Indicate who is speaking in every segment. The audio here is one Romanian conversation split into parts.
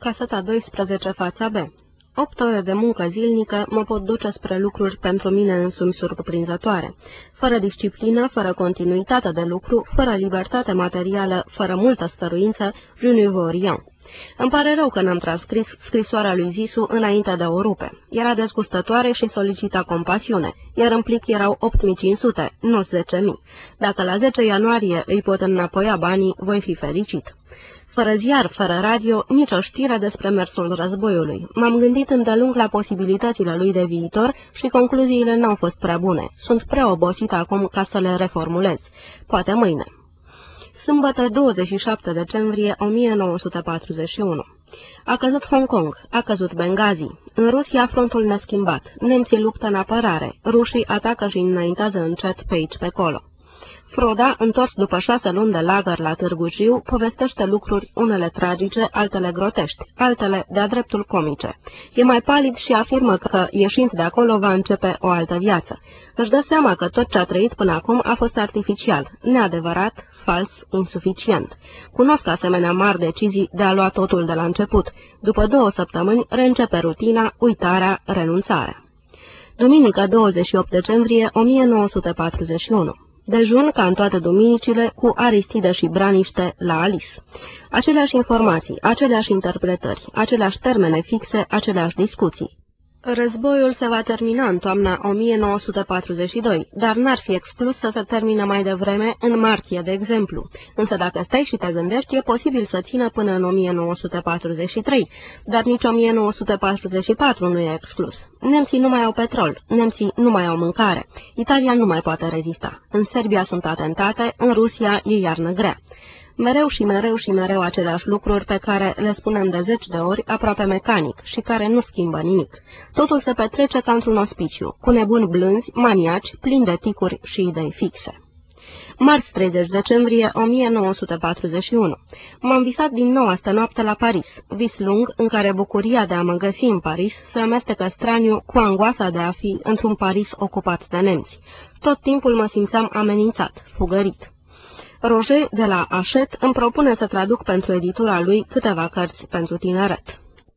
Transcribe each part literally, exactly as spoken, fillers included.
Speaker 1: Caseta doisprezece, fața B. Opt ore de muncă zilnică mă pot duce spre lucruri pentru mine însumi surprinzătoare. Fără disciplină, fără continuitate de lucru, fără libertate materială, fără multă stăruință, je ne vois rien. Îmi pare rău că n-am transcris scrisoarea lui Zisu înainte de o rupe. Era dezgustătoare și solicita compasiune, iar în plic erau opt mii cinci sute, nu zece mii. Dacă la zece ianuarie îi pot înapoia banii, voi fi fericit. Fără ziar, fără radio, nici o știre despre mersul războiului. M-am gândit îndelung la posibilitățile lui de viitor și concluziile n-au fost prea bune. Sunt prea obosit acum ca să le reformulez. Poate mâine. Sâmbătă, douăzeci și șapte decembrie o mie nouă sute patruzeci și unu. A căzut Hong Kong, a căzut Benghazi. În Rusia frontul neschimbat. Nemții luptă în apărare. Rușii atacă și înaintează încet pe aici pe acolo. Froda, întors după șase luni de lagăr la Târgu Jiu, povestește lucruri, unele tragice, altele grotești, altele de-a dreptul comice. E mai palid și afirmă că, ieșind de acolo, va începe o altă viață. Își dă seama că tot ce a trăit până acum a fost artificial, neadevărat, fals, insuficient. Cunosc asemenea mari decizii de a lua totul de la început. După două săptămâni, reîncepe rutina, uitarea, renunțarea. Duminică, douăzeci și opt decembrie o mie nouă sute patruzeci și unu. Dejun, ca în toate duminicile, cu Aristide și Braniște la Alice. Aceleași informații, aceleași interpretări, aceleași termene fixe, aceleași discuții. Războiul se va termina în toamna o mie nouă sute patruzeci și doi, dar n-ar fi exclus să se termine mai devreme, în martie, de exemplu. Însă dacă stai și te gândești, e posibil să țină până în o mie nouă sute patruzeci și trei, dar nici o mie nouă sute patruzeci și patru nu e exclus. Nemții nu mai au petrol, nemții nu mai au mâncare, Italia nu mai poate rezista. În Serbia sunt atentate, în Rusia e iarnă grea. Mereu și mereu și mereu aceleași lucruri pe care le spunem de zeci de ori, aproape mecanic, și care nu schimbă nimic. Totul se petrece ca într-un ospiciu, cu nebuni blânzi, maniaci, plini de ticuri și idei fixe. Marți treizeci decembrie o mie nouă sute patruzeci și unu. M-am visat din nou astă noapte la Paris, vis lung în care bucuria de a mă găsi în Paris se amestecă straniu cu angoasa de a fi într-un Paris ocupat de nemți. Tot timpul mă simțeam amenințat, fugărit. Roger de la Hachette îmi propune să traduc pentru editura lui câteva cărți pentru tineret.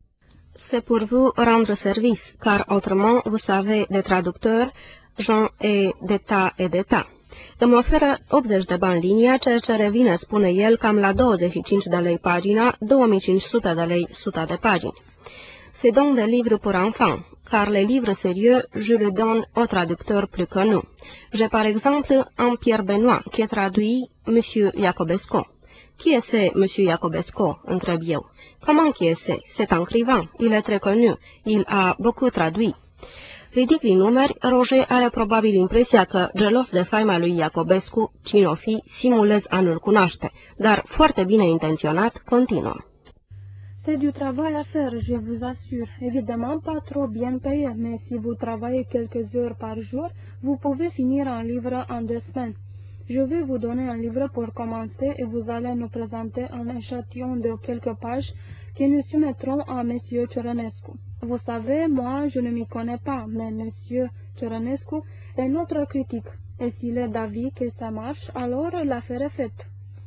Speaker 1: C'est pour vous rendre service, car autrement vous savez des traducteurs, gens et d'état et d'état. Îmi oferă optzeci de bani linia, ceea ce revine, spune el, cam la douăzeci și cinci de lei pagina, două mii cinci sute de lei suta de pagini. C'est donc des livres pour enfants, car les livres sérieux, je les donne aux traducteurs plus connus. J'ai par exemple un Pierre Benoît, qui est traduit Monsieur Jacobesco. Qui est ce Monsieur Jacobesco? Întreb eu. Comment qui est ce? C'est un écrivain, il est très connu, il a beaucoup traduit. Ridic din numeri, Roger are probabil impresia că, gelos de faima lui Jacobescu, cine o fi, simulez a nu-l cunoaște, dar, foarte bine intenționat, continuă.
Speaker 2: C'est du travail à faire, je vous assure. Évidemment, pas trop bien payé, mais si vous travaillez quelques heures par jour, vous pouvez finir un livre en deux semaines. Je vais vous donner un livre pour commencer et vous allez nous présenter un échantillon de quelques pages que nous soumettrons à Monsieur Cioranescu. Vous savez, moi, je ne m'y connais pas, mais Monsieur Cioranescu est notre critique. Et s'il est d'avis que ça marche, alors l'affaire est faite.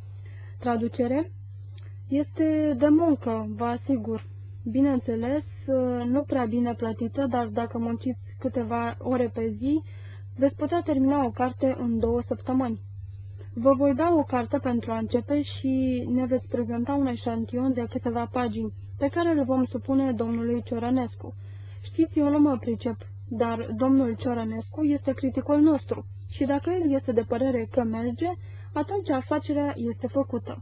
Speaker 2: Traducere? Este de muncă, vă asigur. Bineînțeles, nu prea bine plătită, dar dacă munciți câteva ore pe zi, veți putea termina o carte în două săptămâni. Vă voi da o carte pentru a începe și ne veți prezenta un eșantion de câteva pagini, pe care le vom supune domnului Cioranescu. Știți, eu nu mă pricep, dar domnul Cioranescu este criticul nostru și dacă el este de părere că merge, atunci afacerea este făcută.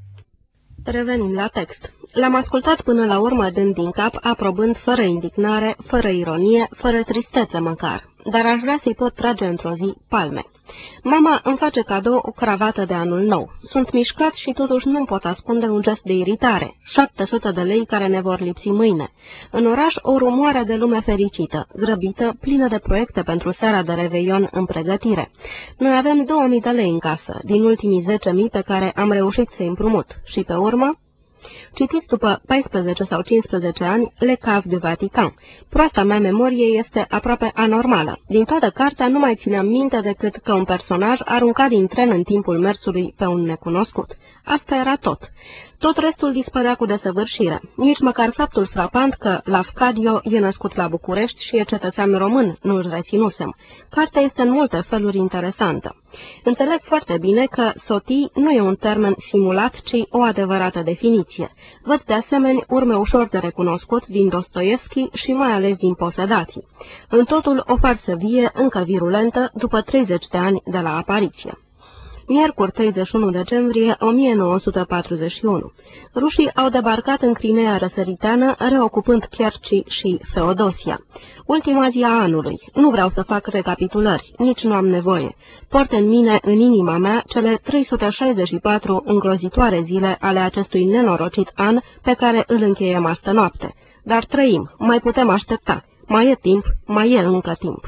Speaker 1: Revenim la text. L-am ascultat până la urmă dând din cap, aprobând fără indignare, fără ironie, fără tristețe măcar, dar aș vrea să-i pot trage într-o zi palme. Mama îmi face cadou o cravată de anul nou. Sunt mișcat și totuși nu-mi pot ascunde un gest de iritare. șapte sute de lei care ne vor lipsi mâine. În oraș o rumoare de lume fericită, grăbită, plină de proiecte pentru seara de Reveion în pregătire. Noi avem două mii de lei în casă, din ultimii zece mii pe care am reușit să-i împrumut. Și pe urmă? Citiți după paisprezece sau cincisprezece ani Le Cave du Vatican. Proasta mea memorie este aproape anormală. Din toată cartea nu mai țineam minte decât că un personaj arunca din tren în timpul mersului pe un necunoscut. Asta era tot. Tot restul dispărea cu desăvârșire. Nici măcar faptul frapant că Lafcadio e născut la București și e cetățean român nu-l reținusem. Cartea este în multe feluri interesantă. Înțeleg foarte bine că sotii nu e un termen simulat, ci o adevărată definiție. Văd de asemenea urme ușor de recunoscut din Dostoevski și mai ales din Posedații. În totul o farsă vie, încă virulentă, după treizeci de ani de la apariție. Miercuri treizeci și unu decembrie o mie nouă sute patruzeci și unu. Rușii au debarcat în Crimea răsăriteană, reocupând Kerci și Feodosia. Ultima zi a anului. Nu vreau să fac recapitulări, nici nu am nevoie. Port în mine, în inima mea, cele trei sute șaizeci și patru îngrozitoare zile ale acestui nenorocit an pe care îl încheiem astă noapte. Dar trăim, mai putem aștepta. Mai e timp, mai e încă timp.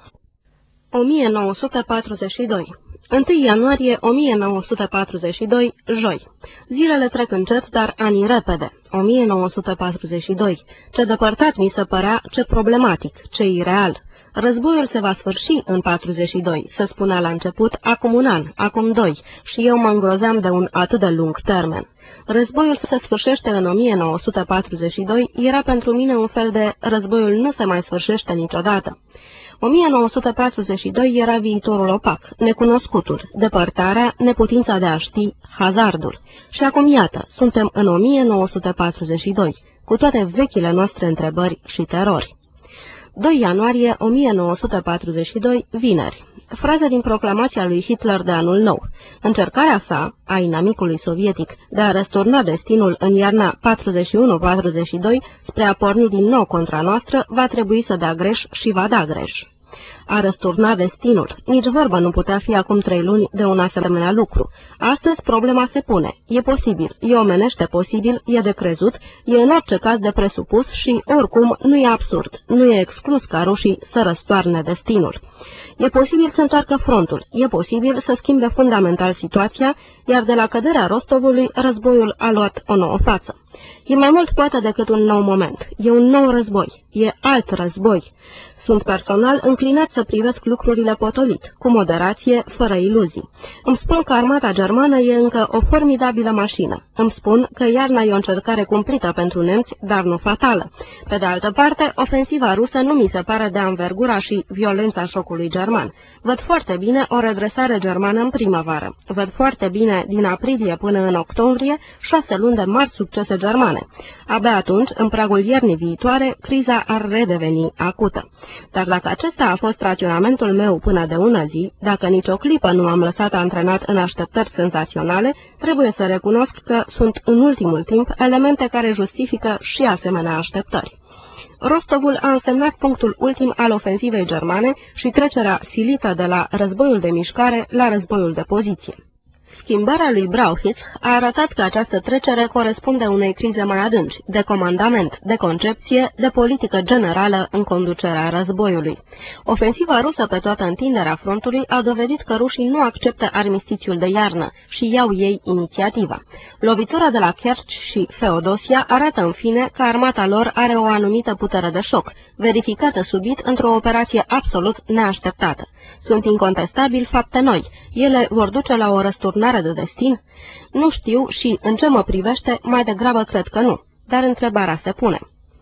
Speaker 1: o mie nouă sute patruzeci și doi. întâi ianuarie o mie nouă sute patruzeci și doi, joi. Zilele trec încet, dar anii repede. o mie nouă sute patruzeci și doi. Ce depărtat mi se părea, ce problematic, ce ireal. Războiul se va sfârși în patruzeci și doi, se spunea la început, acum un an, acum doi, și eu mă îngrozeam de un atât de lung termen. Războiul se sfârșește în o mie nouă sute patruzeci și doi era pentru mine un fel de războiul nu se mai sfârșește niciodată. o mie nouă sute patruzeci și doi era viitorul opac, necunoscutul, depărtarea, neputința de a ști, hazardul. Și acum iată, suntem în o mie nouă sute patruzeci și doi, cu toate vechile noastre întrebări și terori. doi ianuarie o mie nouă sute patruzeci și doi, vineri. Frază din proclamația lui Hitler de anul nou. Încercarea sa, a inamicului sovietic, de a răsturna destinul în iarna patruzeci și unu patruzeci și doi spre a porni din nou contra noastră, va trebui să dea greș și va da greș. A răsturna destinul. Nici vorbă nu putea fi acum trei luni de un asemenea lucru. Astăzi problema se pune. E posibil, e omenește posibil, e de crezut, e în orice caz de presupus și, oricum, nu e absurd, nu e exclus ca rușii să răstoarne destinul. E posibil să întoarcă frontul, e posibil să schimbe fundamental situația, iar de la căderea Rostovului, războiul a luat o nouă față. E mai mult poate decât un nou moment, e un nou război, e alt război. Sunt personal înclinat să privesc lucrurile potolit, cu moderație, fără iluzii. Îmi spun că armata germană e încă o formidabilă mașină. Îmi spun că iarna e o încercare cumplită pentru nemți, dar nu fatală. Pe de altă parte, ofensiva rusă nu mi se pare de anvergura și violența șocului german. Văd foarte bine o redresare germană în primăvară. Văd foarte bine, din aprilie până în octombrie, șase luni de mari succese germane. Abia atunci, în pragul iernii viitoare, criza ar redeveni acută. Dar dacă acesta a fost raționamentul meu până de una zi, dacă nicio clipă nu m-am lăsat antrenat în așteptări senzaționale, trebuie să recunosc că sunt în ultimul timp elemente care justifică și asemenea așteptări. Rostovul a însemnat punctul ultim al ofensivei germane și trecerea silită de la războiul de mișcare la războiul de poziție. Schimbarea lui Brauchitsch a arătat că această trecere corespunde unei crize mai adânci, de comandament, de concepție, de politică generală în conducerea războiului. Ofensiva rusă pe toată întinderea frontului a dovedit că rușii nu acceptă armistițiul de iarnă și iau ei inițiativa. Lovitura de la Kerch și Feodosia arată în fine că armata lor are o anumită putere de șoc, verificată subit într-o operație absolut neașteptată. Sunt incontestabil fapte noi. Ele vor duce la o răsturnare de destin? Nu știu și, în ce mă privește, mai degrabă cred că nu, dar întrebarea se pune.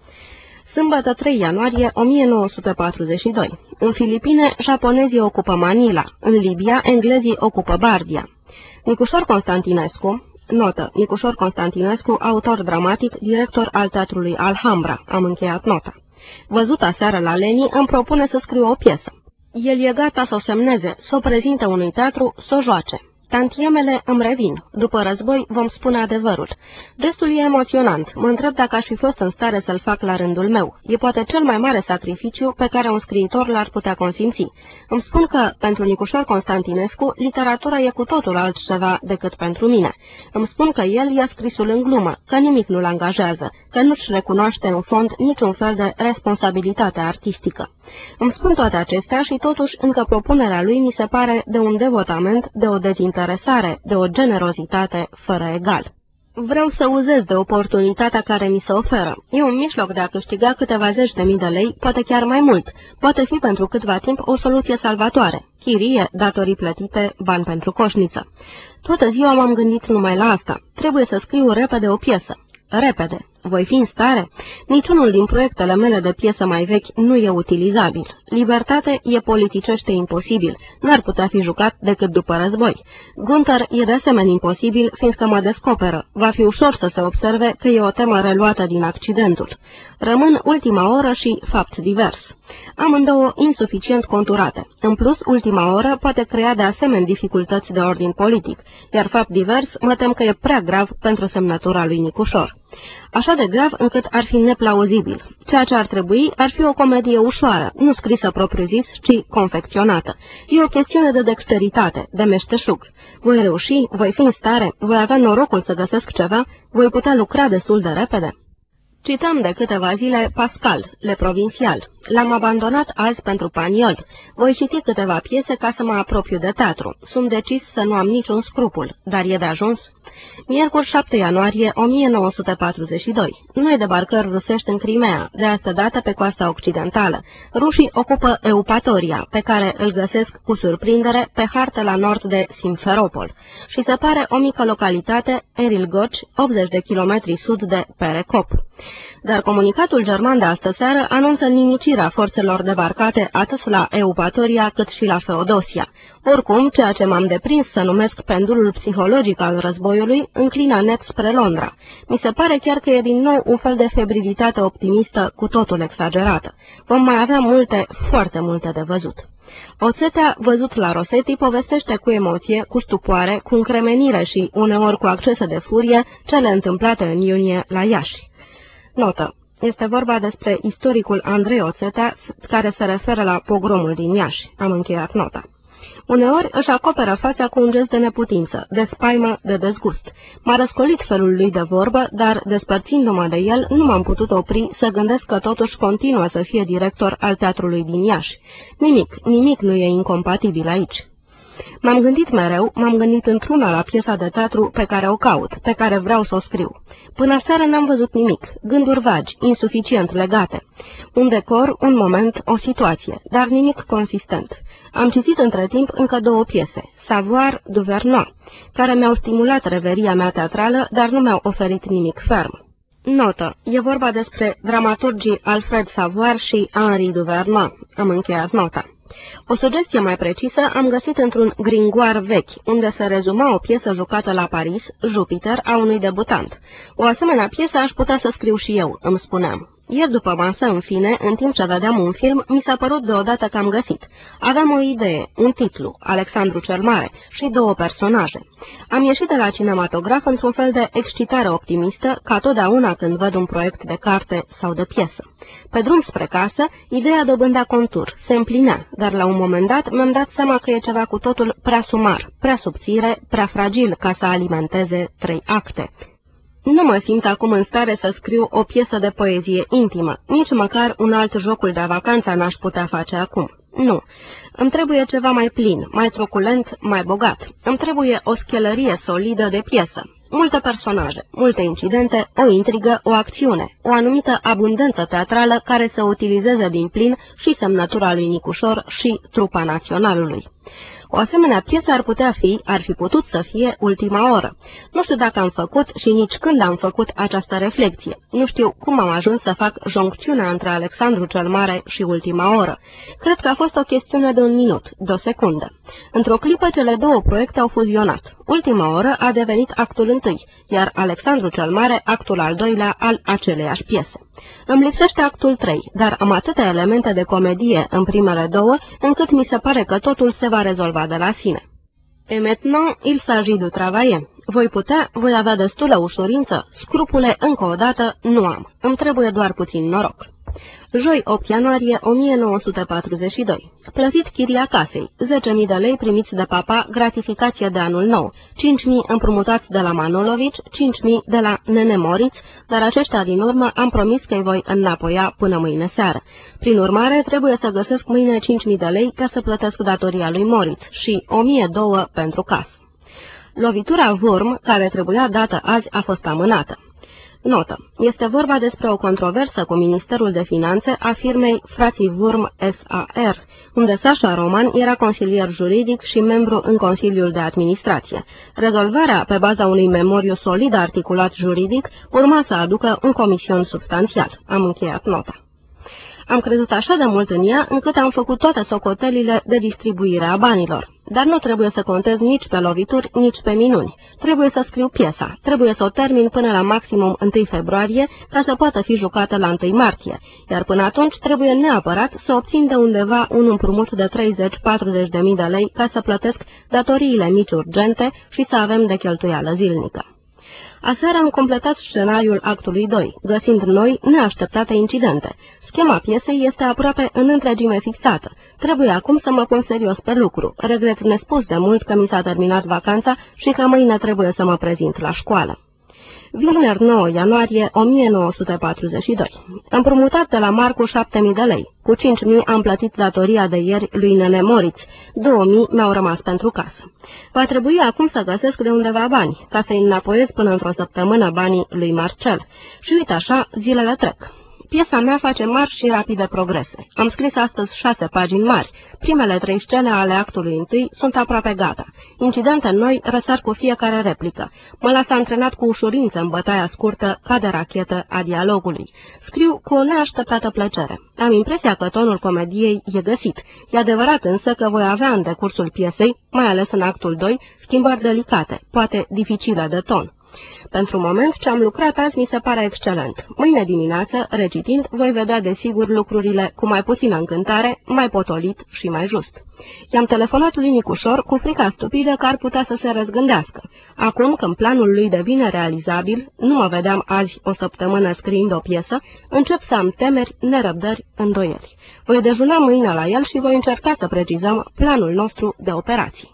Speaker 1: Sâmbătă trei ianuarie o mie nouă sute patruzeci și doi. În Filipine, japonezii ocupă Manila, în Libia, englezii ocupă Bardia. Nicușor Constantinescu, notă, Nicușor Constantinescu, autor dramatic, director al teatrului Alhambra, am încheiat nota. Văzut aseară la Leni, îmi propune să scriu o piesă. El e gata să o semneze, să o prezinte unui teatru, să o joace. Tantiemele îmi revin. După război vom spune adevărul. Gestul e emoționant. Mă întreb dacă aș fi fost în stare să-l fac la rândul meu. E poate cel mai mare sacrificiu pe care un scriitor l-ar putea consimți. Îmi spun că, pentru Nicușor Constantinescu, literatura e cu totul altceva decât pentru mine. Îmi spun că el i-a scrisul în glumă, că nimic nu-l angajează, că nu-și recunoaște în fond niciun fel de responsabilitate artistică. Îmi spun toate acestea și totuși încă propunerea lui mi se pare de un devotament, de o dezinteresare, de o generozitate fără egal. Vreau să uzez de oportunitatea care mi se oferă. E un mijloc de a câștiga câteva zeci de mii de lei, poate chiar mai mult. Poate fi pentru câtva timp o soluție salvatoare. Chirie, datorii plătite, bani pentru coșniță. Toată ziua m-am gândit numai la asta. Trebuie să scriu repede o piesă. Repede. Voi fi în stare? Niciunul din proiectele mele de piesă mai vechi nu e utilizabil. Libertate e politicește imposibil. N-ar putea fi jucat decât după război. Gunther e de asemenea imposibil, fiindcă mă descoperă. Va fi ușor să se observe că e o temă reluată din accidentul. Rămân ultima oră și fapt divers. Amândouă insuficient conturate. În plus, ultima oră poate crea de asemenea dificultăți de ordin politic, iar fapt divers mă tem că e prea grav pentru semnătura lui Nicușor. Așa de grav încât ar fi neplauzibil. Ceea ce ar trebui ar fi o comedie ușoară, nu scrisă propriu-zis, ci confecționată. E o chestiune de dexteritate, de meșteșug. Voi reuși, voi fi în stare, voi avea norocul să găsesc ceva, voi putea lucra destul de repede. Citam de câteva zile Pascal, Le Provincial. L-am abandonat azi pentru Paniol. Voi citi câteva piese ca să mă apropiu de teatru. Sunt decis să nu am niciun scrupul, dar e de ajuns. Miercuri șapte ianuarie o mie nouă sute patruzeci și doi. Noi debarcări rusești în Crimea, de asta dată pe coasta occidentală. Rușii ocupă Eupatoria, pe care îl găsesc cu surprindere pe hartă la nord de Simferopol. Și se pare o mică localitate, Erilgoci, optzeci de kilometri sud de Perekop. Dar comunicatul german de astă seară anunță nimicirea forțelor debarcate atât la Eupatoria cât și la Feodosia. Oricum, ceea ce m-am deprins să numesc pendulul psihologic al războiului înclina net spre Londra. Mi se pare chiar că e din nou un fel de febrilitate optimistă cu totul exagerată. Vom mai avea multe, foarte multe de văzut. Oțetea, văzut la Rosetti, povestește cu emoție, cu stupoare, cu încremenire și uneori cu accese de furie cele întâmplate în iunie la Iași. Notă. Este vorba despre istoricul Andrei Oțetea, care se referă la pogromul din Iași. Am încheiat nota. Uneori își acoperă fața cu un gest de neputință, de spaimă, de dezgust. M-a răscolit felul lui de vorbă, dar, despărțindu-mă de el, nu m-am putut opri să gândesc că totuși continuă să fie director al teatrului din Iași. Nimic, nimic nu e incompatibil aici. M-am gândit mereu, m-am gândit într-una la piesa de teatru pe care o caut, pe care vreau să o scriu. Până seară n-am văzut nimic, gânduri vagi, insuficient legate. Un decor, un moment, o situație, dar nimic consistent. Am citit între timp încă două piese, Savoir du Vernois, care mi-au stimulat reveria mea teatrală, dar nu mi-au oferit nimic ferm. Notă. E vorba despre dramaturgii Alfred Savoir și Henri du Vernois. Am încheiat nota. O sugestie mai precisă am găsit într-un gringoar vechi, unde se rezuma o piesă jucată la Paris, Jupiter, a unui debutant. O asemenea piesă aș putea să scriu și eu, îmi spuneam. Ieri după masă, în fine, în timp ce vedeam un film, mi s-a părut deodată că am găsit. Aveam o idee, un titlu, Alexandru cel Mare, și două personaje. Am ieșit de la cinematograf într-un fel de excitare optimistă, ca totdeauna când văd un proiect de carte sau de piesă. Pe drum spre casă, ideea dobândea contur, se împlinea, dar la un moment dat mi-am dat seama că e ceva cu totul prea sumar, prea subțire, prea fragil ca să alimenteze trei acte. Nu mă simt acum în stare să scriu o piesă de poezie intimă, nici măcar un alt jocul de vacanță n-aș putea face acum. Nu. Îmi trebuie ceva mai plin, mai truculent, mai bogat. Îmi trebuie o schelărie solidă de piesă. Multe personaje, multe incidente, o intrigă, o acțiune, o anumită abundență teatrală care să utilizeze din plin și semnătura lui Nicușor și trupa naționalului. O asemenea piesă ar putea fi, ar fi putut să fie Ultima oră. Nu știu dacă am făcut și nici când am făcut această reflexie. Nu știu cum am ajuns să fac joncțiunea între Alexandru cel Mare și Ultima oră. Cred că a fost o chestiune de un minut, de o secundă. Într-o clipă cele două proiecte au fuzionat. Ultima oră a devenit actul întâi, iar Alexandru cel Mare actul al doilea al aceleiași piese. Îmi lipsește actul trei, dar am atâtea elemente de comedie în primele două, încât mi se pare că totul se va rezolva de la sine. Et maintenant, il s'agit de travailler. Voi putea, voi avea destulă ușurință, scrupule încă o dată nu am. Îmi trebuie doar puțin noroc. Joi, opt ianuarie o mie nouă sute patruzeci și doi. Plătit chiria casei, zece mii de lei primiți de papa, gratificație de anul nou, cinci mii împrumutați de la Manolovici, cinci mii de la Nene Moritz, dar aceștia din urmă am promis că îi voi înapoia până mâine seară. Prin urmare, trebuie să găsesc mâine cinci mii de lei ca să plătesc datoria lui Moritz și o mie două pentru casă. Lovitura Wurm, care trebuia dată azi, a fost amânată. Notă. Este vorba despre o controversă cu Ministerul de Finanțe a firmei Frații Wurm S A R, unde Sasha Roman era consilier juridic și membru în Consiliul de Administrație. Rezolvarea, pe baza unui memoriu solid articulat juridic, urma să aducă un comision substanțial. Am încheiat nota. Am crezut așa de mult în ea, încât am făcut toate socotelile de distribuire a banilor. Dar nu trebuie să contez nici pe lovituri, nici pe minuni. Trebuie să scriu piesa. Trebuie să o termin până la maximum întâi februarie, ca să poată fi jucată la întâi martie. Iar până atunci trebuie neapărat să obțin de undeva un împrumut de treizeci-patruzeci de mii de lei ca să plătesc datoriile mici urgente și să avem de cheltuială zilnică. Aseară am completat scenariul actului doi, găsind noi neașteptate incidente. Schema piesei este aproape în întregime fixată. Trebuie acum să mă pun serios pe lucru. Regret nespus de mult că mi s-a terminat vacanța și că mâine trebuie să mă prezint la școală. Vineri nouă ianuarie o mie nouă sute patruzeci și doi. Împrumutat de la Marcu șapte mii de lei. Cu cinci mii am plătit datoria de ieri lui Nene Moritz. două mii mi-au rămas pentru casă. Va trebui acum să găsesc de undeva bani, ca să-i înapoiez până într-o săptămână banii lui Marcel. Și uite așa, zilele trec. Piesa mea face mari și rapide progrese. Am scris astăzi șase pagini mari. Primele trei scene ale actului întâi sunt aproape gata. Incidente noi răsar cu fiecare replică. Mă las antrenat cu ușurință în bătaia scurtă, ca de rachetă, a dialogului. Scriu cu o neașteptată plăcere. Am impresia că tonul comediei e găsit. E adevărat însă că voi avea în decursul piesei, mai ales în actul doi, schimbări delicate, poate dificile de ton. Pentru moment, ce am lucrat azi mi se pare excelent. Mâine dimineață, recitind, voi vedea desigur lucrurile cu mai puțină încântare, mai potolit și mai just. I-am telefonat lui Nicușor cu frica stupidă că ar putea să se răzgândească. Acum, când planul lui devine realizabil, nu mă vedeam azi o săptămână scriind o piesă, încep să am temeri, nerăbdări, îndoieli. Voi dejuna mâine la el și voi încerca să precizăm planul nostru de operații.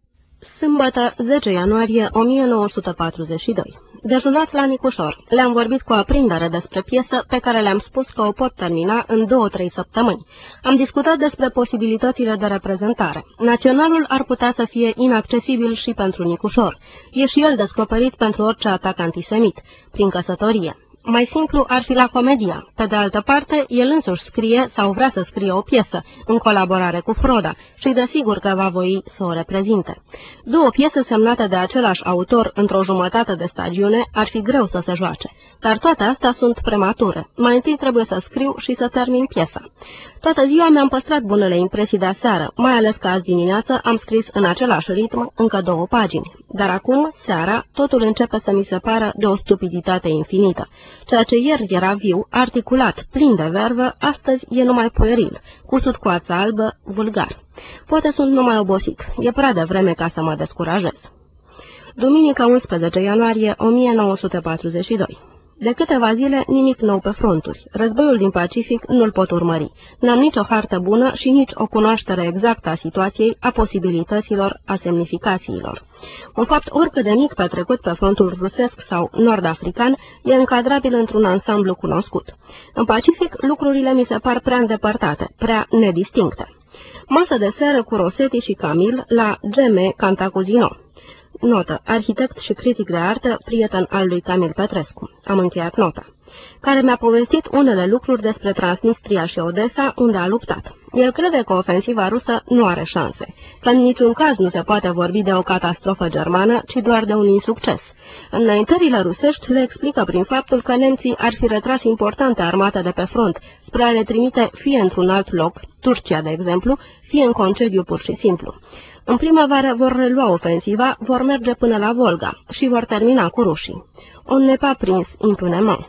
Speaker 1: Sâmbătă, zece ianuarie o mie nouă sute patruzeci și doi. Dejunat la Nicușor. Le-am vorbit cu aprindere despre piesă pe care le-am spus că o pot termina în două-trei săptămâni. Am discutat despre posibilitățile de reprezentare. Naționalul ar putea să fie inaccesibil și pentru Nicușor. E și el descoperit pentru orice atac antisemit, prin căsătorie. Mai simplu ar fi la Comedia. Pe de altă parte, el însuși scrie sau vrea să scrie o piesă, în colaborare cu Froda, și desigur că va voi să o reprezinte. Două piese semnate de același autor într-o jumătate de stagiune ar fi greu să se joace, dar toate astea sunt premature. Mai întâi trebuie să scriu și să termin piesa. Toată ziua mi-am păstrat bunele impresii de aseară, mai ales că azi dimineață am scris în același ritm încă două pagini. Dar acum, seara, totul începe să mi se pară de o stupiditate infinită. Ceea ce ieri era viu, articulat, plin de vervă, astăzi e numai pueril, cusut cu ață albă, vulgar. Poate sunt numai obosit, e prea devreme ca să mă descurajez. Duminică unsprezece ianuarie o mie nouă sute patruzeci și doi. De câteva zile, nimic nou pe fronturi. Războiul din Pacific nu-l pot urmări. N-am nici o hartă bună și nici o cunoaștere exactă a situației, a posibilităților, a semnificațiilor. Un fapt oricât de mic petrecut pe frontul rusesc sau nord-african e încadrabil într-un ansamblu cunoscut. În Pacific, lucrurile mi se par prea îndepărtate, prea nedistincte. Masă de seară cu Rosetti și Camil la G M Cantacuzino. Notă. Arhitect și critic de artă, prieten al lui Camil Petrescu. Am încheiat nota. Care mi-a povestit unele lucruri despre Transnistria și Odessa, unde a luptat. El crede că ofensiva rusă nu are șanse, că în niciun caz nu se poate vorbi de o catastrofă germană, ci doar de un insucces. Înaintările rusești le explică prin faptul că nemții ar fi retras importante armate de pe front, spre a le trimite fie într-un alt loc, Turcia de exemplu, fie în concediu pur și simplu. În primăvară vor relua ofensiva, vor merge până la Volga și vor termina cu rușii. On n'est pas prins impunément.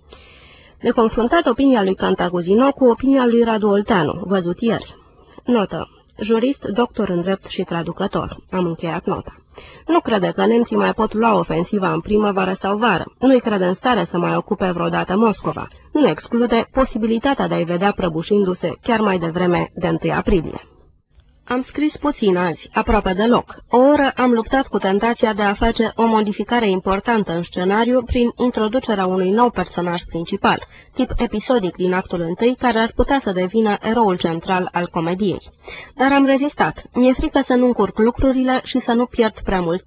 Speaker 1: De confruntat opinia lui Cantacuzino cu opinia lui Radu Olteanu, văzut ieri. Notă. Jurist, doctor în drept și traducător. Am încheiat nota. Nu crede că nemții mai pot lua ofensiva în primăvară sau vară. Nu-i crede în stare să mai ocupe vreodată Moscova. Nu exclude posibilitatea de a-i vedea prăbușindu-se chiar mai devreme de întâi aprilie. Am scris puțin azi, aproape deloc. O oră am luptat cu tentația de a face o modificare importantă în scenariu prin introducerea unui nou personaj principal, tip episodic din actul întâi, care ar putea să devină eroul central al comediei. Dar am rezistat. Mi-e frică să nu încurc lucrurile și să nu pierd prea mult timp.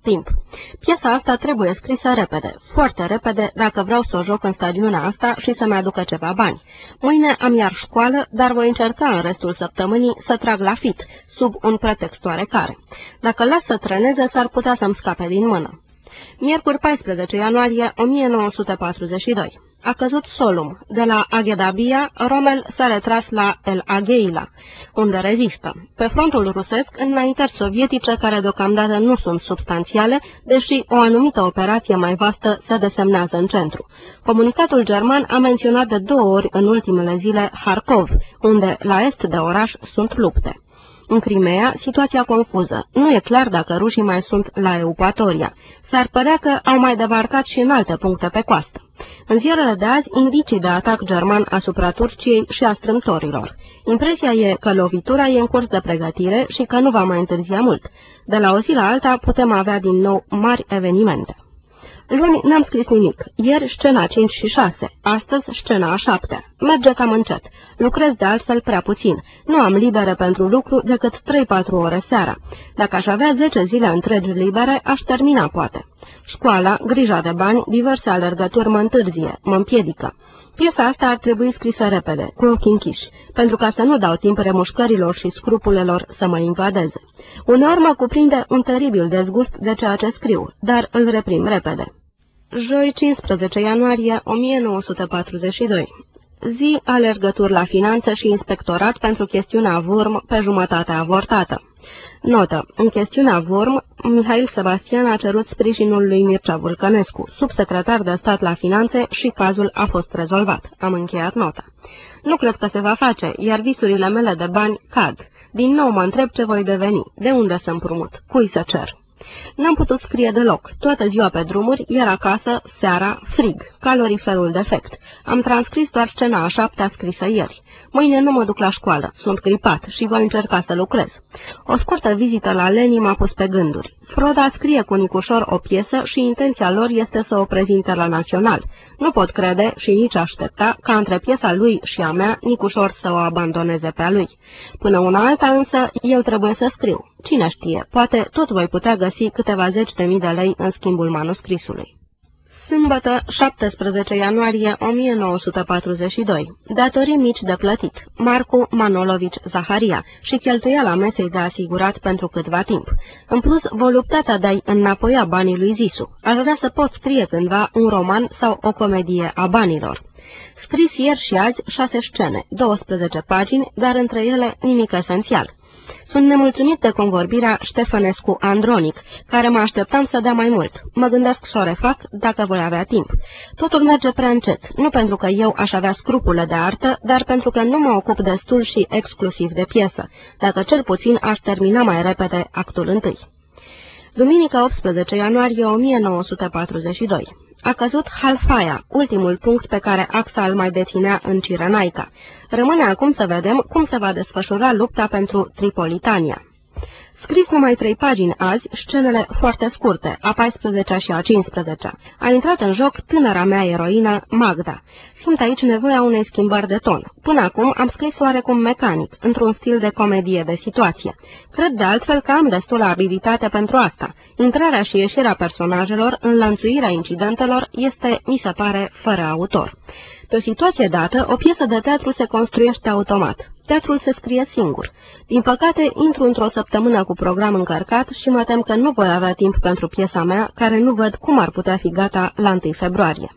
Speaker 1: Piesa asta trebuie scrisă repede, foarte repede, dacă vreau să o joc în stadiunea asta și să-mi aducă ceva bani. Mâine am iar școală, dar voi încerca în restul săptămânii să trag la fit, sub un pretext oarecare. Dacă las să treneze, s-ar putea să-mi scape din mână. Miercuri paisprezece ianuarie o mie nouă sute patruzeci și doi. A căzut Solum. De la Aghedabia, Rommel s-a retras la El Agheila, unde rezistă. Pe frontul rusesc, înaintări sovietice care deocamdată nu sunt substanțiale, deși o anumită operație mai vastă se desemnează în centru. Comunicatul german a menționat de două ori în ultimele zile Harkov, unde, la est de oraș, sunt lupte. În Crimea, situația confuză. Nu e clar dacă rușii mai sunt la Eupatoria. S-ar părea că au mai debarcat și în alte puncte pe coastă. În ziarele de azi, indicii de atac german asupra Turciei și a strâmtorilor. Impresia e că lovitura e în curs de pregătire și că nu va mai întârzia mult. De la o zi la alta putem avea din nou mari evenimente. Luni n-am scris nimic. Ieri scena cinci și șase, astăzi scena a șaptea. Merge cam încet. Lucrez de altfel prea puțin. Nu am libere pentru lucru decât trei patru ore seara. Dacă aș avea zece zile întregi libere, aș termina poate. Școala, grija de bani, diverse alergături mă întârzie, mă împiedică. Piesa asta ar trebui scrisă repede, cu ochii închiși, pentru ca să nu dau timp remușcărilor și scrupulelor să mă invadeze. Uneori mă cuprinde un teribil dezgust de ceea ce scriu, dar îl reprim repede. Joi cincisprezece ianuarie o mie nouă sute patruzeci și doi. Zi alergături la finanțe și inspectorat pentru chestiunea Vurm pe jumătate avortată. Notă. În chestiunea Vurm, Mihail Sebastian a cerut sprijinul lui Mircea Vulcănescu, subsecretar de stat la finanțe, și cazul a fost rezolvat. Am încheiat nota. Nu cred că se va face, iar visurile mele de bani cad. Din nou mă întreb ce voi deveni, de unde să împrumut, cui să cer. N-am putut scrie deloc, toată ziua pe drumuri, iar acasă, seara, frig, caloriferul defect. Am transcris doar scena a șaptea scrisă ieri. Mâine nu mă duc la școală, sunt gripat și voi încerca să lucrez. O scurtă vizită la Leni m-a pus pe gânduri. Froda scrie cu Nicușor o piesă și intenția lor este să o prezinte la Național. Nu pot crede și nici aștepta ca între piesa lui și a mea Nicușor să o abandoneze pe a lui. Până una alta însă, eu trebuie să scriu. Cine știe, poate tot voi putea găsi câteva zeci de mii de lei în schimbul manuscrisului. Sâmbătă, șaptesprezece ianuarie o mie nouă sute patruzeci și doi. Datorii mici de plătit. Marcu Manolovici Zaharia și cheltuiala mesei de asigurat pentru câtva timp. În plus, voluptatea de a-i înapoia banii lui Zisu. Aș vrea să pot scrie cândva un roman sau o comedie a banilor. Scris ieri și azi șase scene, douăsprezece pagini, dar între ele nimic esențial. Sunt nemulțumit de convorbirea Ștefănescu-Andronic, care mă așteptam să dea mai mult. Mă gândesc să o refac dacă voi avea timp. Totul merge prea încet, nu pentru că eu aș avea scrupule de artă, dar pentru că nu mă ocup destul și exclusiv de piesă, dacă cel puțin aș termina mai repede actul întâi. Duminică optsprezece ianuarie o mie nouă sute patruzeci și doi. A căzut Halfaia, ultimul punct pe care Axa îl mai deținea în Cirenaica. Rămâne acum să vedem cum se va desfășura lupta pentru Tripolitania. Scris numai trei pagini azi, scenele foarte scurte, a paisprezecea și a cincisprezecea. A intrat în joc tânăra mea eroină, Magda. Simt aici nevoia unei schimbări de ton. Până acum am scris oarecum mecanic, într-un stil de comedie de situație. Cred de altfel că am destulă abilitate pentru asta. Intrarea și ieșirea personajelor, înlănțuirea incidentelor, este, mi se pare, fără autor. Pe o situație dată, o piesă de teatru se construiește automat. Teatrul se scrie singur. Din păcate, intru într-o săptămână cu program încărcat și mă tem că nu voi avea timp pentru piesa mea, care nu văd cum ar putea fi gata la întâi februarie.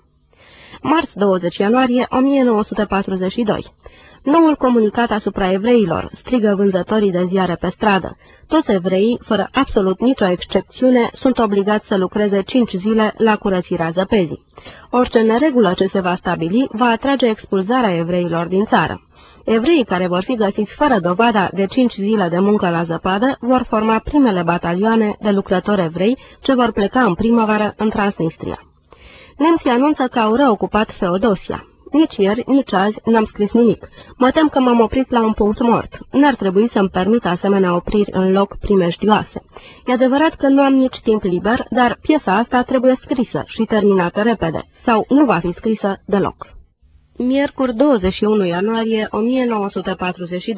Speaker 1: Marți douăzeci ianuarie o mie nouă sute patruzeci și doi. Noul comunicat asupra evreilor, strigă vânzătorii de ziare pe stradă. Toți evreii, fără absolut nicio excepțiune, sunt obligați să lucreze cinci zile la curățirea zăpezii. Orice neregulă ce se va stabili va atrage expulzarea evreilor din țară. Evreii care vor fi găsiți fără dovada de cinci zile de muncă la zăpadă vor forma primele batalioane de lucrători evrei ce vor pleca în primăvară în Transnistria. Nemții anunță că au reocupat Feodosia. Nici ieri, nici azi n-am scris nimic. Mă tem că m-am oprit la un punct mort. N-ar trebui să-mi permit asemenea opriri în loc primejdioase. E adevărat că nu am nici timp liber, dar piesa asta trebuie scrisă și terminată repede, sau nu va fi scrisă deloc. Miercuri douăzeci și unu ianuarie o mie nouă sute patruzeci și doi.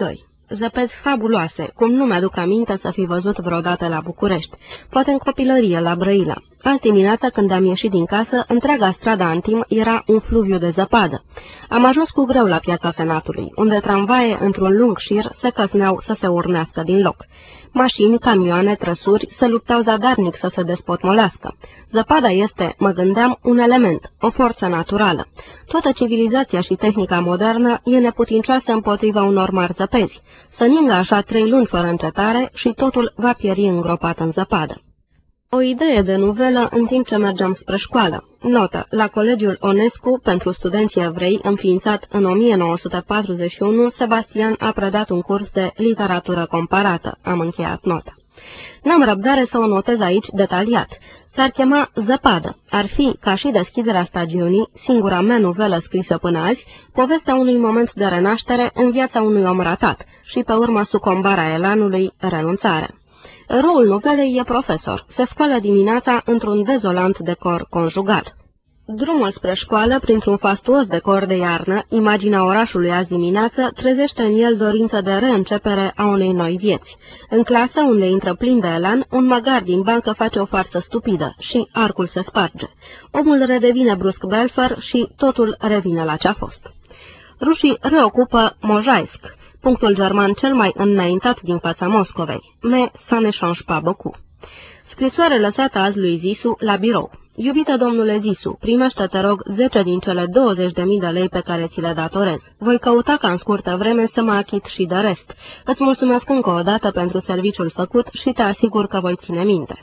Speaker 1: Zăpezi fabuloase, cum nu mi-aduc aminte să fi văzut vreodată la București, poate în copilărie la Brăila. Azi dimineața, când am ieșit din casă, întreaga strada Antim era un fluviu de zăpadă. Am ajuns cu greu la Piața Senatului, unde tramvaie într-un lung șir se căsneau să se urnească din loc. Mașini, camioane, trăsuri se luptau zadarnic să se despotmolească. Zăpada este, mă gândeam, un element, o forță naturală. Toată civilizația și tehnica modernă e neputincioasă împotriva unor mari zăpezi. Să ningă așa trei luni fără încetare și totul va pieri îngropat în zăpadă. O idee de nuvelă în timp ce mergeam spre școală. Notă. La Colegiul Onescu, pentru studenții evrei, înființat în o mie nouă sute patruzeci și unu, Sebastian a predat un curs de literatură comparată. Am încheiat nota. N-am răbdare să o notez aici detaliat. S-ar chema Zăpadă. Ar fi, ca și deschiderea stagiunii, singura mea nuvelă scrisă până azi, povestea unui moment de renaștere în viața unui om ratat și pe urmă sucombarea elanului, renunțare. Eroul novelei e profesor. Se scoală dimineața într-un dezolant decor conjugal. Drumul spre școală, printr-un fastuos decor de iarnă, imaginea orașului azi dimineață, trezește în el dorință de reîncepere a unei noi vieți. În clasă, unde intră plin de elan, un magar din bancă face o farsă stupidă și arcul se sparge. Omul redevine brusc Belfer și totul revine la ce-a fost. Rușii reocupă Mojaisk, punctul german cel mai înaintat din fața Moscovei. Mais ça ne change pas beaucoup. Scrisoare lăsată azi lui Zisu la birou. Iubite domnule Zisu, primește, te rog, zece din cele douăzeci de mii de lei pe care ți le datorez. Voi căuta ca în scurtă vreme să mă achit și de rest. Îți mulțumesc încă o dată pentru serviciul făcut și te asigur că voi ține minte.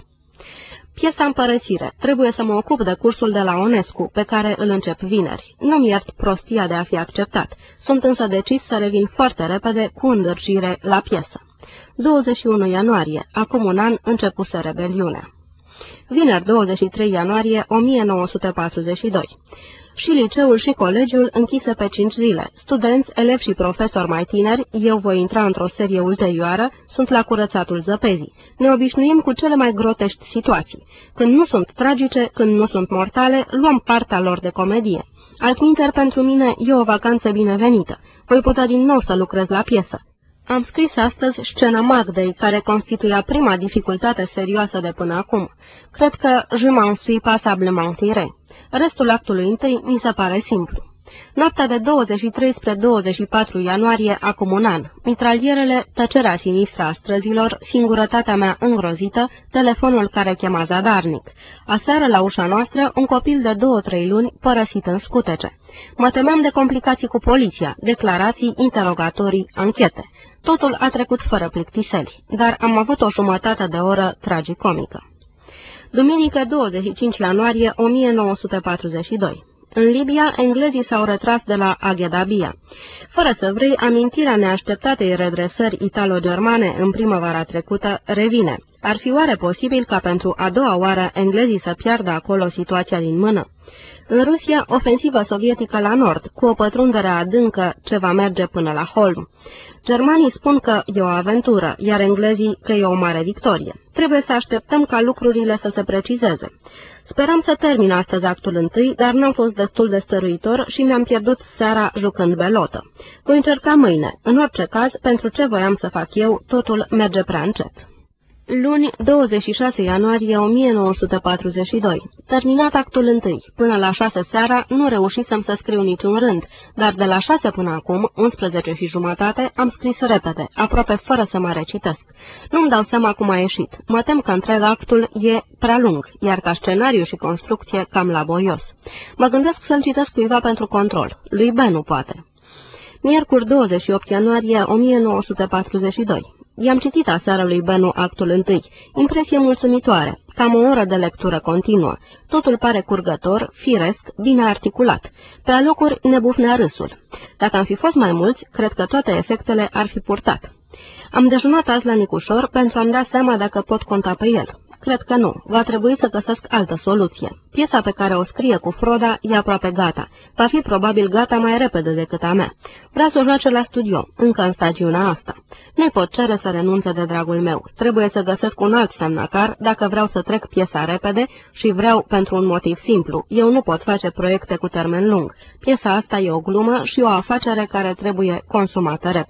Speaker 1: Piesa în părăsire. Trebuie să mă ocup de cursul de la Onescu, pe care îl încep vineri. Nu-mi iert prostia de a fi acceptat. Sunt însă decis să revin foarte repede cu îndârjire la piesă. douăzeci și unu ianuarie. Acum un an începuse rebeliunea. Vineri douăzeci și trei ianuarie o mie nouă sute patruzeci și doi. Și liceul și colegiul închise pe cinci zile. Studenți, elevi și profesori mai tineri, eu voi intra într-o serie ulterioară, sunt la curățatul zăpezii. Ne obișnuim cu cele mai grotești situații. Când nu sunt tragice, când nu sunt mortale, luăm partea lor de comedie. Altminteri, pentru mine e o vacanță binevenită. Voi putea din nou să lucrez la piesă. Am scris astăzi scena Magdei, care constituia prima dificultate serioasă de până acum. Cred că je m'en suis passablement tiré. Restul actului întâi mi se pare simplu. Noaptea de douăzeci și trei spre douăzeci și patru ianuarie, acum un an. Mitralierele, tăcerea sinistră a străzilor, singurătatea mea îngrozită, telefonul care chema zadarnic. Aseară la ușa noastră, un copil de două-trei luni, părăsit în scutece. Mă temeam de complicații cu poliția, declarații, interogatorii, anchete. Totul a trecut fără plictiseli, dar am avut o jumătate de oră tragicomică. Duminică douăzeci și cinci ianuarie o mie nouă sute patruzeci și doi. În Libia, englezii s-au retras de la Aghedabia. Fără să vrei, amintirea neașteptatei redresări italo-germane în primăvara trecută revine. Ar fi oare posibil ca pentru a doua oară englezii să piardă acolo situația din mână? În Rusia, ofensivă sovietică la nord, cu o pătrundere adâncă ce va merge până la Holm. Germanii spun că e o aventură, iar englezii că e o mare victorie. Trebuie să așteptăm ca lucrurile să se precizeze. Speram să termin astăzi actul întâi, dar n-am fost destul de stăruitor și mi-am pierdut seara jucând belotă. Voi încerca mâine. În orice caz, pentru ce voiam să fac eu, totul merge prea încet. Luni, douăzeci și șase ianuarie o mie nouă sute patruzeci și doi. Terminat actul întâi. Până la șase seara nu reușisem să scriu niciun rând, dar de la șase până acum, unsprezece și jumătate, am scris repede, aproape fără să mă recitesc. Nu-mi dau seama cum a ieșit. Mă tem că întreg actul e prea lung, iar ca scenariu și construcție cam laborios. Mă gândesc să-l citesc cuiva pentru control. Lui Benu, poate. Miercuri douăzeci și opt ianuarie o mie nouă sute patruzeci și doi. I-am citit aseară lui Benu actul întâi. Impresie mulțumitoare, cam o oră de lectură continuă. Totul pare curgător, firesc, bine articulat. Pe alocuri ne bufnea râsul. Dacă am fi fost mai mulți, cred că toate efectele ar fi purtat. Am dejunat azi la Nicușor pentru a-mi da seama dacă pot conta pe el. Cred că nu. Va trebui să găsesc altă soluție. Piesa pe care o scrie cu Froda e aproape gata. Va fi probabil gata mai repede decât a mea. Vrea să o joace la studio, încă în stagiunea asta. Nu-i pot cere să renunțe de dragul meu. Trebuie să găsesc un alt semnatar dacă vreau să trec piesa repede și vreau pentru un motiv simplu. Eu nu pot face proiecte cu termen lung. Piesa asta e o glumă și o afacere care trebuie consumată repede.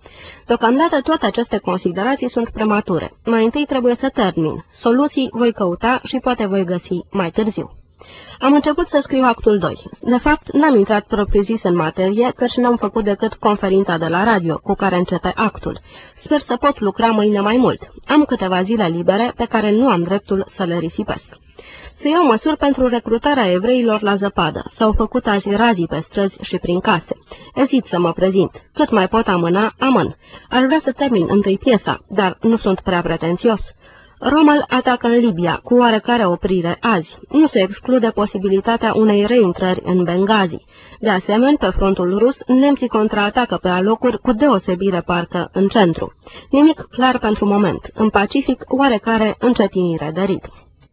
Speaker 1: Deocamdată toate aceste considerații sunt premature. Mai întâi trebuie să termin. Soluții voi căuta și poate voi găsi mai târziu. Am început să scriu actul doi. De fapt, n-am intrat propriu-zis în materie, căci n-am făcut decât conferința de la radio, cu care începe actul. Sper să pot lucra mâine mai mult. Am câteva zile libere, pe care nu am dreptul să le risipesc. Să iau măsuri pentru recrutarea evreilor la zăpadă. S-au făcut azi razii pe străzi și prin case. Ezit să mă prezint. Cât mai pot amâna, amân. Aș vrea să termin întâi piesa, dar nu sunt prea pretențios. Rommel atacă în Libia, cu oarecare oprire azi. Nu se exclude posibilitatea unei reintrări în Benghazi. De asemenea, pe frontul rus, nemții contraatacă pe alocuri cu deosebire parcă în centru. Nimic clar pentru moment. În Pacific, oarecare încetinire de ritm.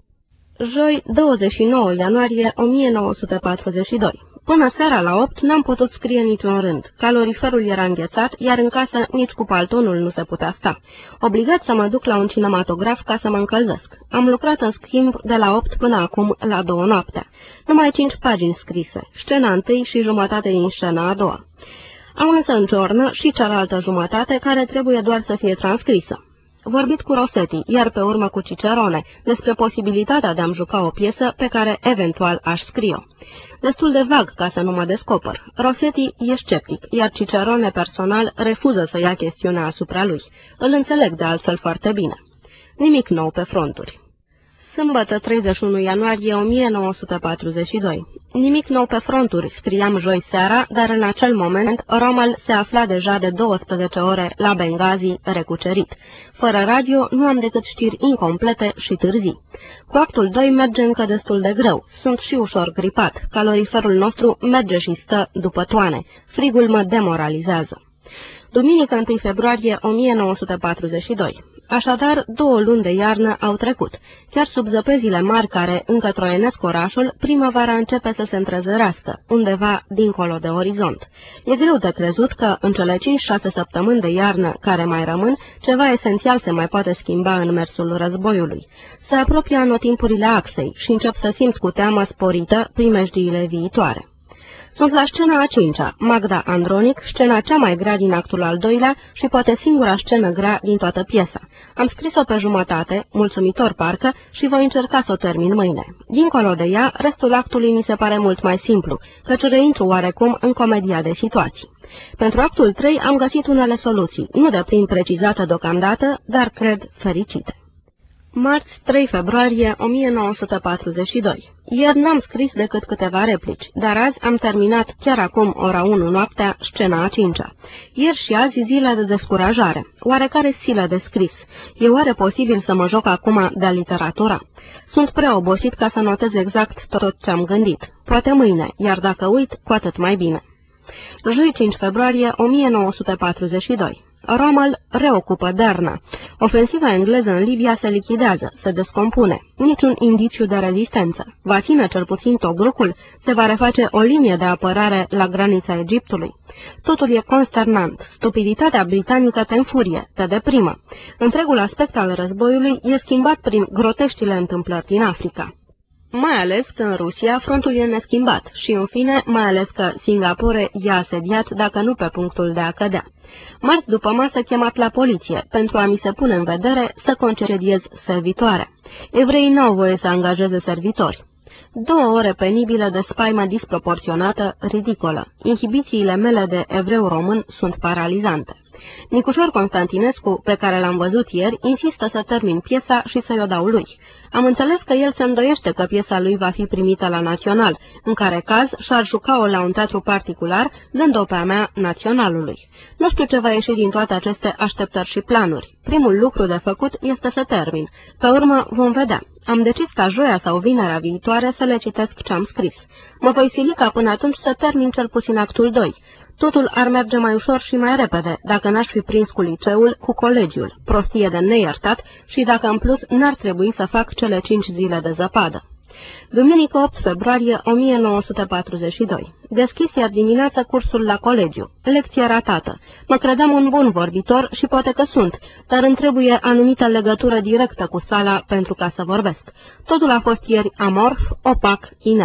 Speaker 1: Joi, douăzeci și nouă ianuarie o mie nouă sute patruzeci și doi. Până seara la opt n-am putut scrie niciun rând. Caloriferul era înghețat, iar în casă nici cu paltonul nu se putea sta. Obligat să mă duc la un cinematograf ca să mă încălzesc. Am lucrat în schimb de la opt până acum la două noaptea. Numai cinci pagini scrise, scena întâi și jumătate din scena a doua. Am însă în ciornă și cealaltă jumătate care trebuie doar să fie transcrisă. Vorbit cu Rossetti, iar pe urmă cu Cicerone, despre posibilitatea de a-mi juca o piesă pe care eventual aș scrie-o. Destul de vag ca să nu mă descoper. Rossetti e sceptic, iar Cicerone personal refuză să ia chestiunea asupra lui. Îl înțeleg de altfel foarte bine. Nimic nou pe fronturi. Sâmbătă, treizeci și unu ianuarie o mie nouă sute patruzeci și doi. Nimic nou pe fronturi, scriam joi seara, dar în acel moment Rommel se afla deja de douăsprezece ore la Benghazi recucerit. Fără radio nu am decât știri incomplete și târzii. Cu actul doi merge încă destul de greu. Sunt și ușor gripat. Caloriferul nostru merge și stă după toane. Frigul mă demoralizează. Duminică întâi februarie o mie nouă sute patruzeci și doi. Așadar, două luni de iarnă au trecut. Chiar sub zăpezile mari care încă troienesc orașul, primăvara începe să se întrezărească, undeva dincolo de orizont. E greu de crezut că, în cele cinci șase săptămâni de iarnă care mai rămân, ceva esențial se mai poate schimba în mersul războiului. Se apropie anotimpurile axei și încep să simt cu teamă sporită primejdiile viitoare. Sunt la scena a cincea, Magda Andronic, scena cea mai grea din actul al doilea și poate singura scenă grea din toată piesa. Am scris-o pe jumătate, mulțumitor parcă, și voi încerca să o termin mâine. Dincolo de ea, restul actului mi se pare mult mai simplu, căci reintru oarecum în comedia de situații. Pentru actul trei am găsit unele soluții, nu de plin precizate deocamdată, dar cred fericite. Marți, trei februarie o mie nouă sute patruzeci și doi. Ieri n-am scris decât câteva replici, dar azi am terminat chiar acum ora unu noaptea scena a cincea. Ieri și azi zile de descurajare, oarecare silă de scris. E oare posibil să mă joc acum de literatura? Sunt prea obosit ca să notez exact tot ce am gândit. Poate mâine, iar dacă uit, cu atât mai bine. Joi, cinci februarie o mie nouă sute patruzeci și doi. Rommel reocupă Derna. Ofensiva engleză în Libia se lichidează, se descompune. Niciun indiciu de rezistență. Va ține cel puțin Tobrucul? Se va reface o linie de apărare la granița Egiptului? Totul e consternant. Stupiditatea britanică te înfurie, te deprimă. Întregul aspect al războiului e schimbat prin groteștile întâmplări din Africa. Mai ales că în Rusia frontul e neschimbat și, în fine, mai ales că Singapore e asediat, dacă nu pe punctul de a cădea. Marți după masă chemat la poliție, pentru a mi se pune în vedere să concediez servitoarea. Evreii n-au voie să angajeze servitori. Două ore penibile de spaimă disproporționată, ridicolă. Inhibițiile mele de evreu român sunt paralizante. Nicușor Constantinescu, pe care l-am văzut ieri, insistă să termin piesa și să-i o dau lui. Am înțeles că el se îndoiește că piesa lui va fi primită la Național, în care caz și-ar juca-o la un teatru particular, dând-o pe a mea Naționalului. Nu știu ce va ieși din toate aceste așteptări și planuri. Primul lucru de făcut este să termin. Pe urmă vom vedea. Am decis ca joia sau vinerea viitoare să le citesc ce am scris. Mă voi sili ca până atunci să termin cel puțin actul doi. Totul ar merge mai ușor și mai repede dacă n-aș fi prins cu liceul, cu colegiul, prostie de neiertat, și dacă în plus n-ar trebui să fac cele cinci zile de zăpadă. Duminică opt februarie o mie nouă sute patruzeci și doi. Deschis iar dimineața cursul la colegiu. Lecție ratată. Mă credeam un bun vorbitor și poate că sunt, dar îmi trebuie anumită legătură directă cu sala pentru ca să vorbesc. Totul a fost ieri amorf, opac, inert.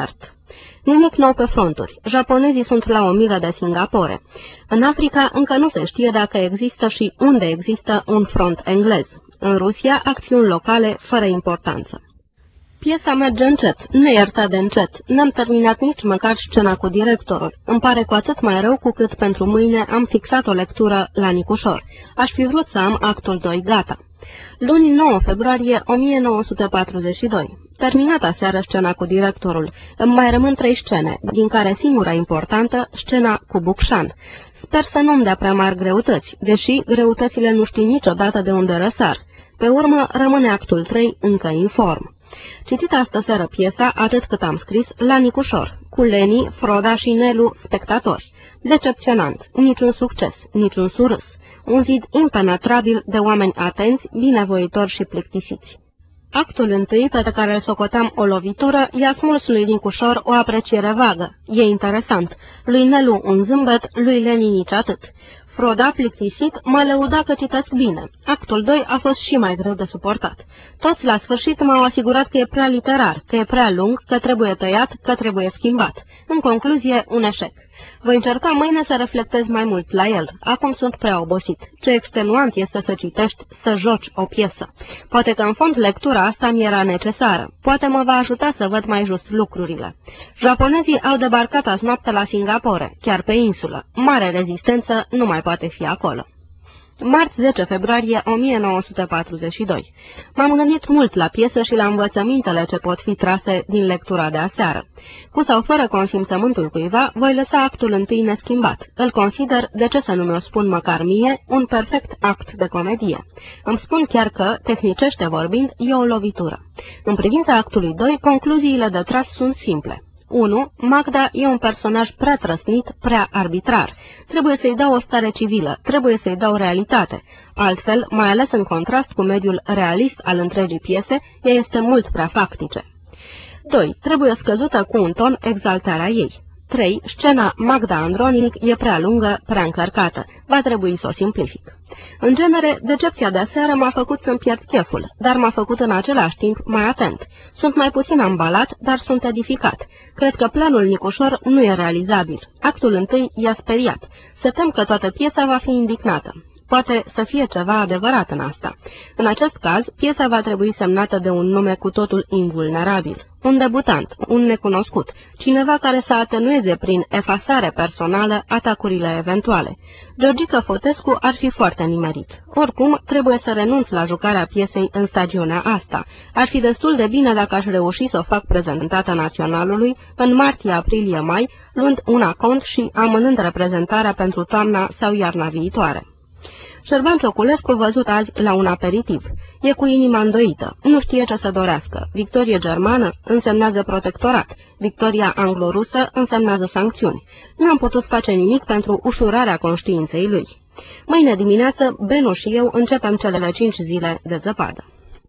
Speaker 1: Nimic nou pe fronturi. Japonezii sunt la o milă de Singapore. În Africa încă nu se știe dacă există și unde există un front englez. În Rusia, acțiuni locale fără importanță. Piesa merge încet, neiertat de încet. N-am terminat nici măcar scena cu directorul. Îmi pare cu atât mai rău cu cât pentru mâine am fixat o lectură la Nicușor. Aș fi vrut să am actul doi gata. Luni nouă februarie o mie nouă sute patruzeci și doi. Terminată aseară scena cu directorul. Îmi mai rămân trei scene, din care singura importantă, scena cu Bucșan. Sper să nu-mi dea prea mari greutăți, deși greutățile nu știi niciodată de unde răsar. Pe urmă rămâne actul trei încă inform. Citit astă seară piesa, atât cât am scris, la Nicușor, cu Leni, Froda și Nelu, spectatori. Decepționant, niciun succes, niciun surâs. Un zid impenetrabil de oameni atenți, binevoitori și plictisiți. Actul întâi, pe care îl socoteam o lovitură, i-a smuls lui Nicușor o apreciere vagă. E interesant. Lui Nelu un zâmbet, lui Leni nici atât. Froda, plictisit, mă lăuda că citesc bine. Actul doi a fost și mai greu de suportat. Toți la sfârșit m-au asigurat că e prea literar, că e prea lung, că trebuie tăiat, că trebuie schimbat. În concluzie, un eșec. Voi încerca mâine să reflectez mai mult la el. Acum sunt prea obosit. Ce extenuant este să citești, să joci o piesă. Poate că în fond lectura asta mi era necesară. Poate mă va ajuta să văd mai just lucrurile. Japonezii au debarcat azi noapte la Singapore, chiar pe insulă. Mare rezistență nu mai poate fi acolo. Marți zece februarie o mie nouă sute patruzeci și doi. M-am gândit mult la piesă și la învățămintele ce pot fi trase din lectura de aseară. Cu sau fără consimțământul cuiva, voi lăsa actul întâi neschimbat. Îl consider, de ce să nu mi-o spun măcar mie, un perfect act de comedie. Îmi spun chiar că, tehnicește vorbind, e o lovitură. În privința actului doi, concluziile de tras sunt simple. unu. Magda e un personaj prea trăsnit, prea arbitrar. Trebuie să-i dau o stare civilă, trebuie să-i dau realitate. Altfel, mai ales în contrast cu mediul realist al întregii piese, ea este mult prea factice. doi. Trebuie scăzută cu un ton exaltarea ei. trei. Scena Magda Andronic e prea lungă, prea încărcată. Va trebui să o simplific. În genere, decepția de aseară m-a făcut să-mi pierd cheful, dar m-a făcut în același timp mai atent. Sunt mai puțin ambalat, dar sunt edificat. Cred că planul Nicușor nu e realizabil. Actul întâi i-a speriat. Se tem că toată piesa va fi indignată. Poate să fie ceva adevărat în asta. În acest caz, piesa va trebui semnată de un nume cu totul invulnerabil. Un debutant, un necunoscut, cineva care să atenueze prin efasare personală atacurile eventuale. Georgica Fotescu ar fi foarte nimerit. Oricum, trebuie să renunț la jucarea piesei în stagiunea asta. Ar fi destul de bine dacă aș reuși să o fac prezentată Naționalului în martie, aprilie, mai, luând un acont și amânând reprezentarea pentru toamna sau iarna viitoare. Șerban Cioculescu văzut azi la un aperitiv. E cu inima îndoită, nu știe ce să dorească. Victorie germană însemnează protectorat, victoria anglo-rusă însemnează sancțiuni. Nu am putut face nimic pentru ușurarea conștiinței lui. Mâine dimineață, Benu și eu începem celele cinci zile de zăpadă.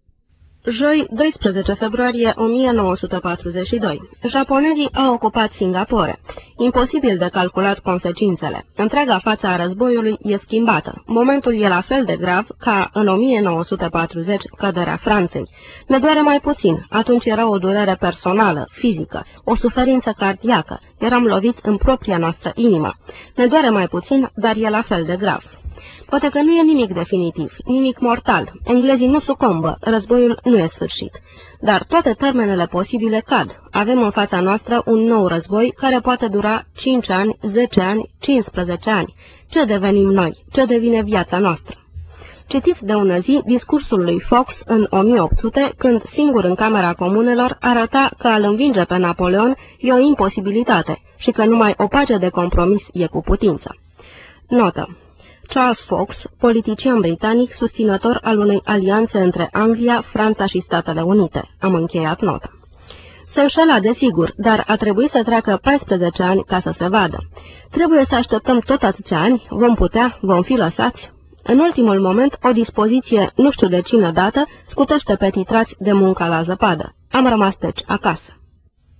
Speaker 1: Joi, doisprezece februarie o mie nouă sute patruzeci și doi. Japonezii au ocupat Singapore. Imposibil de calculat consecințele. Întreaga față a războiului e schimbată. Momentul e la fel de grav ca în o mie nouă sute patruzeci căderea Franței. Ne doare mai puțin. Atunci era o durere personală, fizică, o suferință cardiacă. Eram loviți în propria noastră inimă. Ne doare mai puțin, dar e la fel de grav. Poate că nu e nimic definitiv, nimic mortal. Englezii nu sucombă, războiul nu e sfârșit. Dar toate termenele posibile cad. Avem în fața noastră un nou război care poate dura cinci ani, zece ani, cincisprezece ani. Ce devenim noi? Ce devine viața noastră? Citiți de ună zi discursul lui Fox în o mie opt sute, când singur în Camera Comunelor arăta că a-l învinge pe Napoleon e o imposibilitate și că numai o pace de compromis e cu putință. Notă. Charles Fox, politician britanic susținător al unei alianțe între Anglia, Franța și Statele Unite. Am încheiat nota. Se înșela desigur, dar a trebuit să treacă paisprezece ani ca să se vadă. Trebuie să așteptăm tot atâția ani? Vom putea? Vom fi lăsați? În ultimul moment, o dispoziție, nu știu de cine dată, scutește pe titrați de munca la zăpadă. Am rămas deci acasă.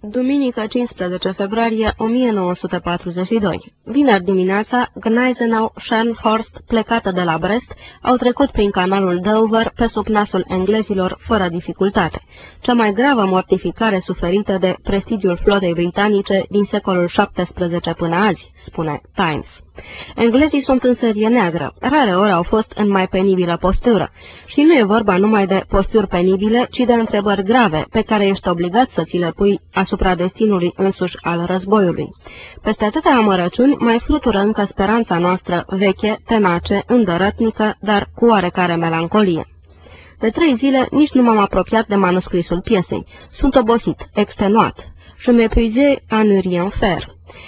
Speaker 1: Duminică cincisprezece februarie o mie nouă sute patruzeci și doi. Vineri dimineața, Gneisenau Scharnhorst, plecată de la Brest, au trecut prin canalul Dover pe sub nasul englezilor fără dificultate. Cea mai gravă mortificare suferită de prestigiul flotei britanice din secolul șaptesprezece până azi, spune Times. Englezii sunt în serie neagră, rare ori au fost în mai penibilă postură. Și nu e vorba numai de posturi penibile, ci de întrebări grave, pe care ești obligat să ți le pui asupra destinului însuși al războiului. Peste atâtea amărăciuni mai flutură încă speranța noastră veche, tenace, îndărătnică, dar cu oarecare melancolie. De trei zile nici nu m-am apropiat de manuscrisul piesei. Sunt obosit, extenuat. Je m'épuisais à ne rien faire.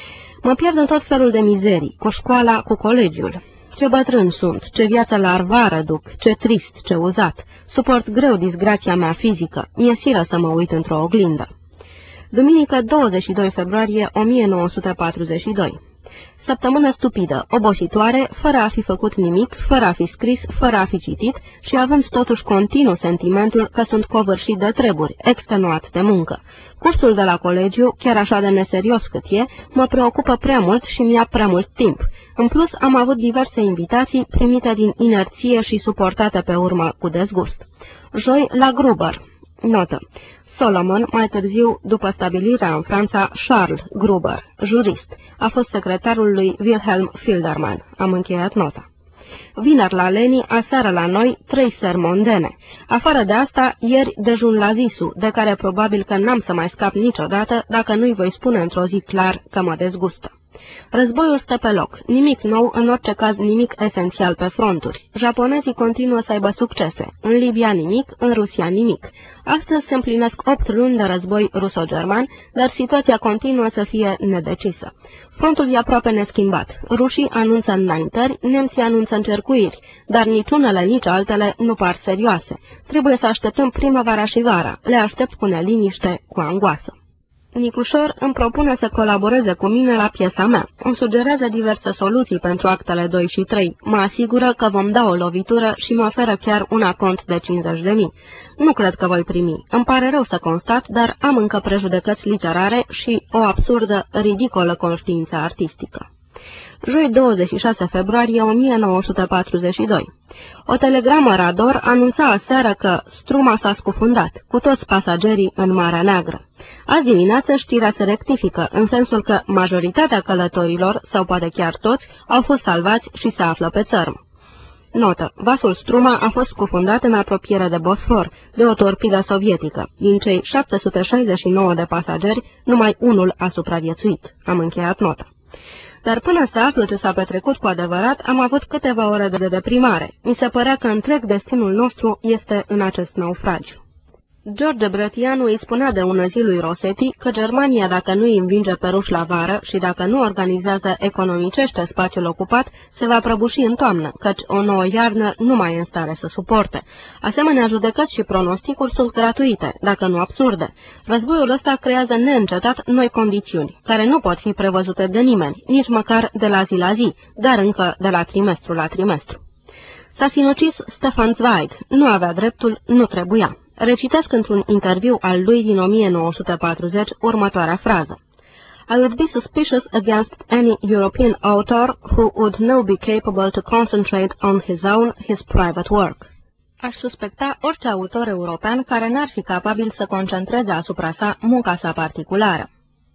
Speaker 1: Mă pierd în tot felul de mizerii, cu școala, cu colegiul. Ce bătrân sunt, ce viață larvară duc, ce trist, ce uzat. Suport greu disgrația mea fizică, mi-e silă să mă uit într-o oglindă. Duminică douăzeci și doi februarie o mie nouă sute patruzeci și doi. Săptămână stupidă, obositoare, fără a fi făcut nimic, fără a fi scris, fără a fi citit și având totuși continuu sentimentul că sunt covârșit de treburi, extenuat de muncă. Cursul de la colegiu, chiar așa de neserios cât e, mă preocupă prea mult și mi-a prea mult timp. În plus, am avut diverse invitații primite din inerție și suportate pe urmă cu dezgust. Joi, la Gruber. Notă. Solomon, mai târziu, după stabilirea în Franța, Charles Gruber, jurist, a fost secretarul lui Wilhelm Filderman. Am încheiat nota. Vineri la Leni, aseară la noi, trei sermondene. Afară de asta, ieri dejun la Zisu, de care probabil că n-am să mai scap niciodată dacă nu-i voi spune într-o zi clar că mă dezgustă. Războiul stă pe loc, nimic nou, în orice caz nimic esențial pe fronturi. Japonezii continuă să aibă succese, în Libia nimic, în Rusia nimic. Astăzi se împlinesc opt luni de război ruso-german, dar situația continuă să fie nedecisă. Frontul e aproape neschimbat. Rușii anunță înaintări, nemții anunță încercuiri, dar nici unele, nici altele nu par serioase. Trebuie să așteptăm primăvara și vara. Le aștept cu neliniște, cu angoasă. Nicușor îmi propune să colaboreze cu mine la piesa mea. Îmi sugerează diverse soluții pentru actele doi și trei. Mă asigură că vom da o lovitură și mă oferă chiar un acont de cincizeci de mii. Nu cred că voi primi. Îmi pare rău să constat, dar am încă prejudecăți literare și o absurdă, ridicolă conștiință artistică. Joi douăzeci și șase februarie o mie nouă sute patruzeci și doi. O telegramă Rador anunța aseară că struma s-a scufundat, cu toți pasagerii în Marea Neagră. Azi dimineață știrea se rectifică, în sensul că majoritatea călătorilor, sau poate chiar toți, au fost salvați și se află pe țărm. Notă. Vasul Struma a fost scufundat în apropiere de Bosfor, de o torpidă sovietică. Din cei șapte sute șaizeci și nouă de pasageri, numai unul a supraviețuit. Am încheiat nota. Dar până să aflu ce s-a petrecut cu adevărat, am avut câteva ore de deprimare. Mi se părea că întreg destinul nostru este în acest naufragiu. George Brătianu îi spunea de ună zi lui Rossetti că Germania, dacă nu îi învinge pe ruși la vară și dacă nu organizează economicește spațiul ocupat, se va prăbuși în toamnă, căci o nouă iarnă nu mai e în stare să suporte. Asemenea, judecăți și pronosticuri sunt gratuite, dacă nu absurde. Războiul ăsta creează neîncetat noi condiții, care nu pot fi prevăzute de nimeni, nici măcar de la zi la zi, dar încă de la trimestru la trimestru. S-a sinucis Stefan Zweig, nu avea dreptul, nu trebuia. Recitesc într-un interviu al lui din o mie nouă sute patruzeci următoarea frază. I would be suspicious against any European author who would not be capable to concentrate on his own, his private work. Aș suspecta orice autor european care n-ar fi capabil să concentreze asupra sa munca sa particulară.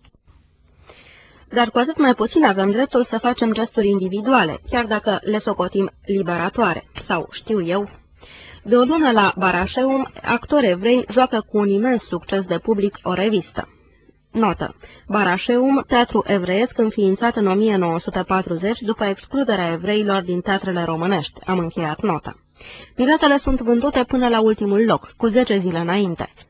Speaker 1: Dar cu atât mai puțin avem dreptul să facem gesturi individuale, chiar dacă le socotim liberatoare, sau știu eu. De o lună la Barașeum, actori evrei joacă cu un imens succes de public o revistă. Notă. Barașeum, teatru evreiesc înființat în o mie nouă sute patruzeci după excluderea evreilor din teatrele românești. Am încheiat nota. Biletele sunt vândute până la ultimul loc, cu zece zile înainte.